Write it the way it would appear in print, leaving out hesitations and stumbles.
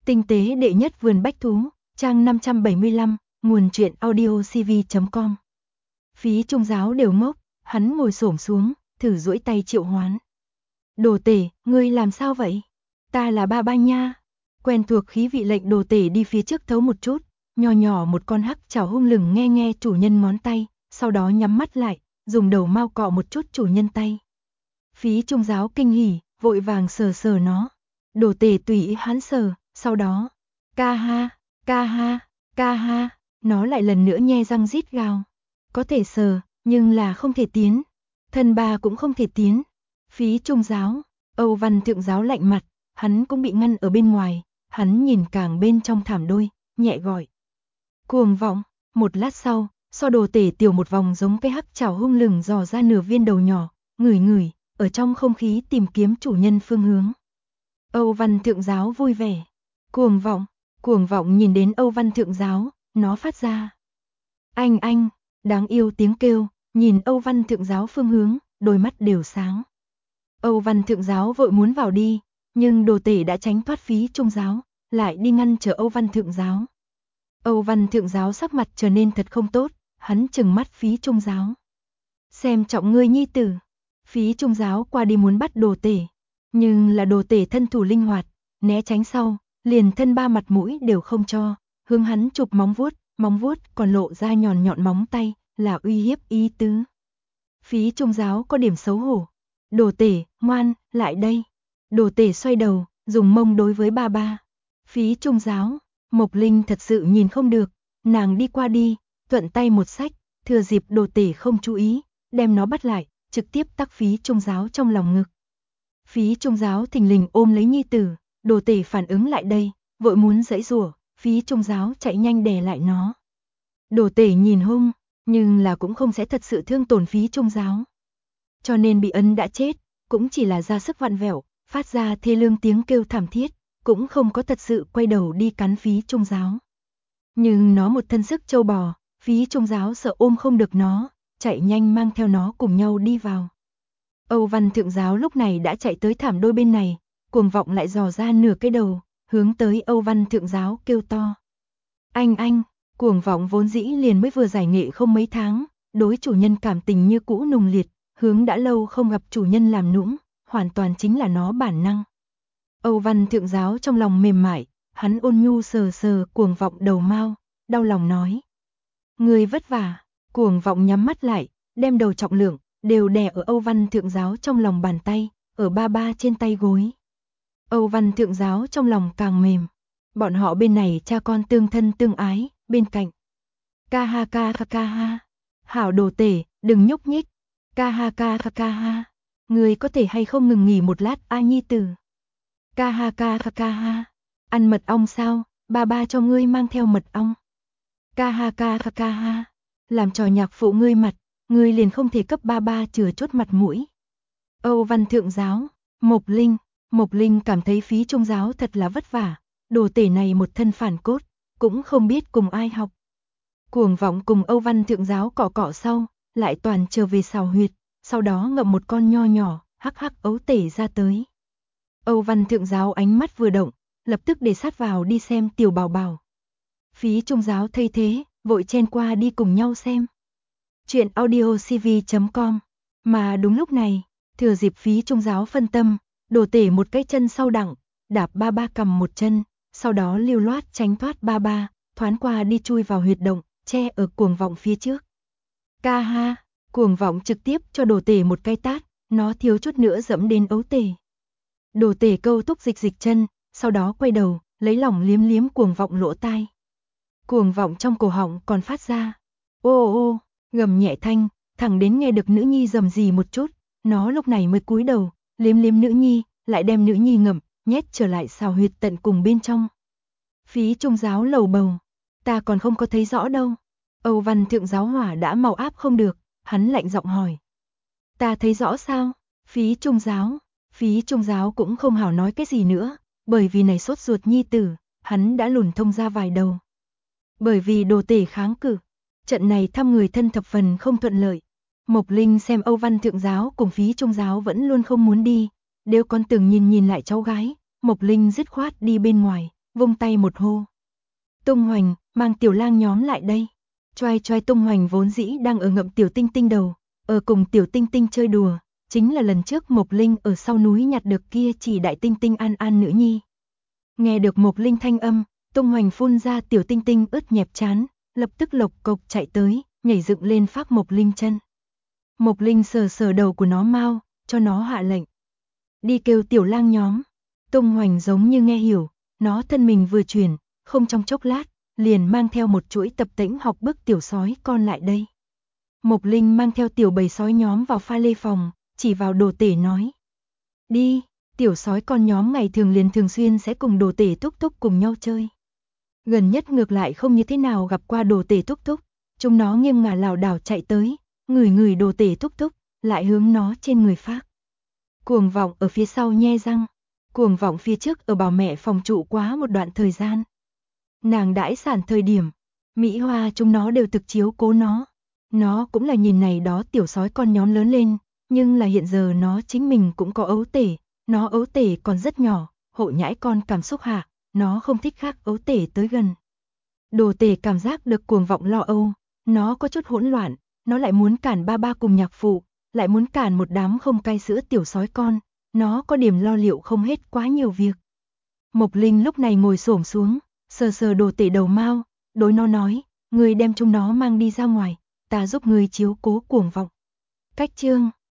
Tinh tế đệ nhất vườn bách thú, trang 575, nguồn truyện audiocv.com. Phí Trung Giáo đều ngốc, hắn ngồi xổm xuống, thử duỗi tay triệu hoán. Đồ Tể, ngươi làm sao vậy? Ta là ba ba nha. Quen thuộc khí vị lệnh Đồ Tể đi phía trước thấu một chút, nhỏ nhỏ một con hắc chảo hung lừng nghe nghe chủ nhân ngón tay, sau đó nhắm mắt lại, dùng đầu mau cọ một chút chủ nhân tay. Phí Trung Giáo kinh hỉ, vội vàng sờ sờ nó. Đồ Tể tùy ý hắn sờ, sau đó, ca ha, ca ha, ca ha, nó lại lần nữa nhe răng rít gào. Có thể sờ, nhưng là không thể tiến. Thần bà cũng không thể tiến. Phí Trung Giáo, Âu Văn Thượng Giáo lạnh mặt, hắn cũng bị ngăn ở bên ngoài, hắn nhìn càng bên trong thảm đôi, nhẹ gọi. Cuồng vọng, một lát sau, so Đồ Tể tiểu một vòng giống cái hắc chảo hung lừng dò ra nửa viên đầu nhỏ, ngửi ngửi, ở trong không khí tìm kiếm chủ nhân phương hướng. Âu Văn Thượng Giáo vui vẻ. Cuồng vọng nhìn đến Âu Văn Thượng Giáo, nó phát ra. Anh, đáng yêu tiếng kêu, nhìn Âu Văn Thượng Giáo phương hướng, đôi mắt đều sáng. Âu Văn Thượng Giáo vội muốn vào đi, nhưng Đồ Tể đã tránh thoát Phí Trung Giáo, lại đi ngăn trở Âu Văn Thượng Giáo. Âu Văn Thượng Giáo sắc mặt trở nên thật không tốt, hắn trừng mắt Phí Trung Giáo. Xem trọng ngươi nhi tử. Phí Trung Giáo qua đi muốn bắt Đồ Tể, nhưng là Đồ Tể thân thủ linh hoạt, né tránh sau, liền thân ba mặt mũi đều không cho, hướng hắn chụp móng vuốt còn lộ ra nhọn nhọn móng tay, là uy hiếp ý tứ. Phí Trung Giáo có điểm xấu hổ. Đồ Tể, ngoan, lại đây. Đồ Tể xoay đầu, dùng mông đối với ba ba. Phí Trung Giáo, Mộc Linh thật sự nhìn không được, nàng đi qua đi, thuận tay một xách, thừa dịp Đồ Tể không chú ý, đem nó bắt lại, trực tiếp tắc Phí Trung Giáo trong lòng ngực. Phí Trung Giáo thình lình ôm lấy nhi tử, Đồ Tể phản ứng lại đây, vội muốn giãy giụa, Phí Trung Giáo chạy nhanh đè lại nó. Đồ Tể nhìn hung, nhưng là cũng không sẽ thật sự thương tổn Phí Trung Giáo. Cho nên bị ấn đã chết, cũng chỉ là ra sức vặn vẹo, phát ra thê lương tiếng kêu thảm thiết, cũng không có thật sự quay đầu đi cắn Phí Trung Giáo. Nhưng nó một thân sức trâu bò, Phí Trung Giáo sợ ôm không được nó, chạy nhanh mang theo nó cùng nhau đi vào. Âu Văn Thượng Giáo lúc này đã chạy tới thảm đôi bên này, cuồng vọng lại dò ra nửa cái đầu, hướng tới Âu Văn Thượng Giáo kêu to. Anh, cuồng vọng vốn dĩ liền mới vừa giải nghệ không mấy tháng, đối chủ nhân cảm tình như cũ nùng liệt, hướng đã lâu không gặp chủ nhân làm nũng, hoàn toàn chính là nó bản năng. Âu Văn Thượng Giáo trong lòng mềm mại, hắn ôn nhu sờ sờ cuồng vọng đầu mau, đau lòng nói. Người vất vả, cuồng vọng nhắm mắt lại, đem đầu trọng lượng, đều đè ở Âu Văn Thượng Giáo trong lòng bàn tay, ở ba ba trên tay gối. Âu Văn Thượng Giáo trong lòng càng mềm. Bọn họ bên này cha con tương thân tương ái, bên cạnh. Ca ha. Hảo Đồ Tể, đừng nhúc nhích. Ca ha. Người có thể hay không ngừng nghỉ một lát a nhi tử. Ca ha. Ăn mật ong sao, ba ba cho ngươi mang theo mật ong. Ca ha. Làm trò nhạc phụ ngươi mặt, ngươi liền không thể cấp ba ba chừa chốt mặt mũi. Âu Văn Thượng Giáo, Mộc Linh cảm thấy Phí Trung Giáo thật là vất vả, Đồ Tể này một thân phản cốt, cũng không biết cùng ai học. Cuồng vọng cùng Âu Văn Thượng Giáo cọ sau, lại toàn trở về xào huyệt, sau đó ngậm một con nho nhỏ, hắc ấu tể ra tới. Âu Văn Thượng Giáo ánh mắt vừa động, lập tức để sát vào đi xem tiểu bảo bảo. Phí Trung Giáo thấy thế, vội chen qua đi cùng nhau xem. Chuyện audiocv.com. Mà đúng lúc này, thừa dịp Phí Trung Giáo phân tâm, Đồ Tể một cái chân sau đặng, đạp ba ba cầm một chân, sau đó lưu loát tránh thoát ba ba, thoáng qua đi chui vào huyệt động, che ở cuồng vọng phía trước. Ca ha, cuồng vọng trực tiếp cho Đồ Tể một cái tát, nó thiếu chút nữa dẫm đến ấu tể. Đồ Tể câu thúc dịch chân, sau đó quay đầu, lấy lỏng liếm cuồng vọng lỗ tai. Cuồng vọng trong cổ họng còn phát ra. Ô, gầm nhẹ thanh, thẳng đến nghe được nữ nhi rầm rì một chút, nó lúc này mới cúi đầu, liếm nữ nhi, lại đem nữ nhi ngậm, nhét trở lại xào huyệt tận cùng bên trong. Phí Trung Giáo lầu bầu, ta còn không có thấy rõ đâu. Âu Văn Thượng Giáo hỏa đã mau áp không được, hắn lạnh giọng hỏi. Ta thấy rõ sao? Phí Trung Giáo cũng không hảo nói cái gì nữa, bởi vì này sốt ruột nhi tử, hắn đã lùn thông ra vài đầu. Bởi vì Đồ Tể kháng cự, trận này thăm người thân thập phần không thuận lợi. Mộc Linh xem Âu Văn Thượng Giáo cùng Phí Trung Giáo vẫn luôn không muốn đi, đều còn tưởng nhìn lại cháu gái, Mộc Linh dứt khoát đi bên ngoài, vung tay một hô. Tung Hoành, mang Tiểu Lang nhóm lại đây. Choai choai Tung Hoành vốn dĩ đang ở ngậm Tiểu Tinh Tinh đầu, ở cùng Tiểu Tinh Tinh chơi đùa, chính là lần trước Mộc Linh ở sau núi nhặt được kia chỉ đại tinh tinh An An nữ nhi. Nghe được Mộc Linh thanh âm, Tung Hoành phun ra Tiểu Tinh Tinh ướt nhẹp chán, lập tức lộc cộc chạy tới, nhảy dựng lên phác Mộc Linh chân. Mộc Linh sờ sờ đầu của nó mau, cho nó hạ lệnh. Đi kêu Tiểu Lang nhóm. Tung Hoành giống như nghe hiểu, nó thân mình vừa chuyển, không trong chốc lát, liền mang theo một chuỗi tập tễnh học bước tiểu sói con lại đây. Mộc Linh mang theo tiểu bầy sói nhóm vào pha lê phòng, chỉ vào Đồ Tể nói. Đi, tiểu sói con nhóm ngày thường liền thường xuyên sẽ cùng Đồ Tể Thúc Thúc cùng nhau chơi. Gần nhất ngược lại không như thế nào gặp qua Đồ Tể Thúc Thúc, chúng nó nghiêng ngả lảo đảo chạy tới, ngửi Đồ Tể Thúc Thúc, lại hướng nó trên người phác. Cuồng Vọng ở phía sau nhe răng, Cuồng Vọng phía trước ở bảo mẹ phòng trụ quá một đoạn thời gian. Nàng đãi sản thời điểm, Mỹ Hoa chúng nó đều thực chiếu cố nó. Nó cũng là nhìn này đó tiểu sói con nhóm lớn lên, nhưng là hiện giờ nó chính mình cũng có ấu tể, nó ấu tể còn rất nhỏ, hộ nhãi con cảm xúc hạ, nó không thích khác ấu tể tới gần. Đồ Tể cảm giác được Cuồng Vọng lo âu, nó có chút hỗn loạn, nó lại muốn cản ba ba cùng nhạc phụ, lại muốn cản một đám không cai sữa tiểu sói con, nó có điểm lo liệu không hết quá nhiều việc. Mộc Linh lúc này ngồi xổm xuống, sờ sờ Đồ Tể đầu mau, đối nó nói, ngươi đem chúng nó mang đi ra ngoài, ta giúp ngươi chiếu cố Cuồng Vọng. Cách chương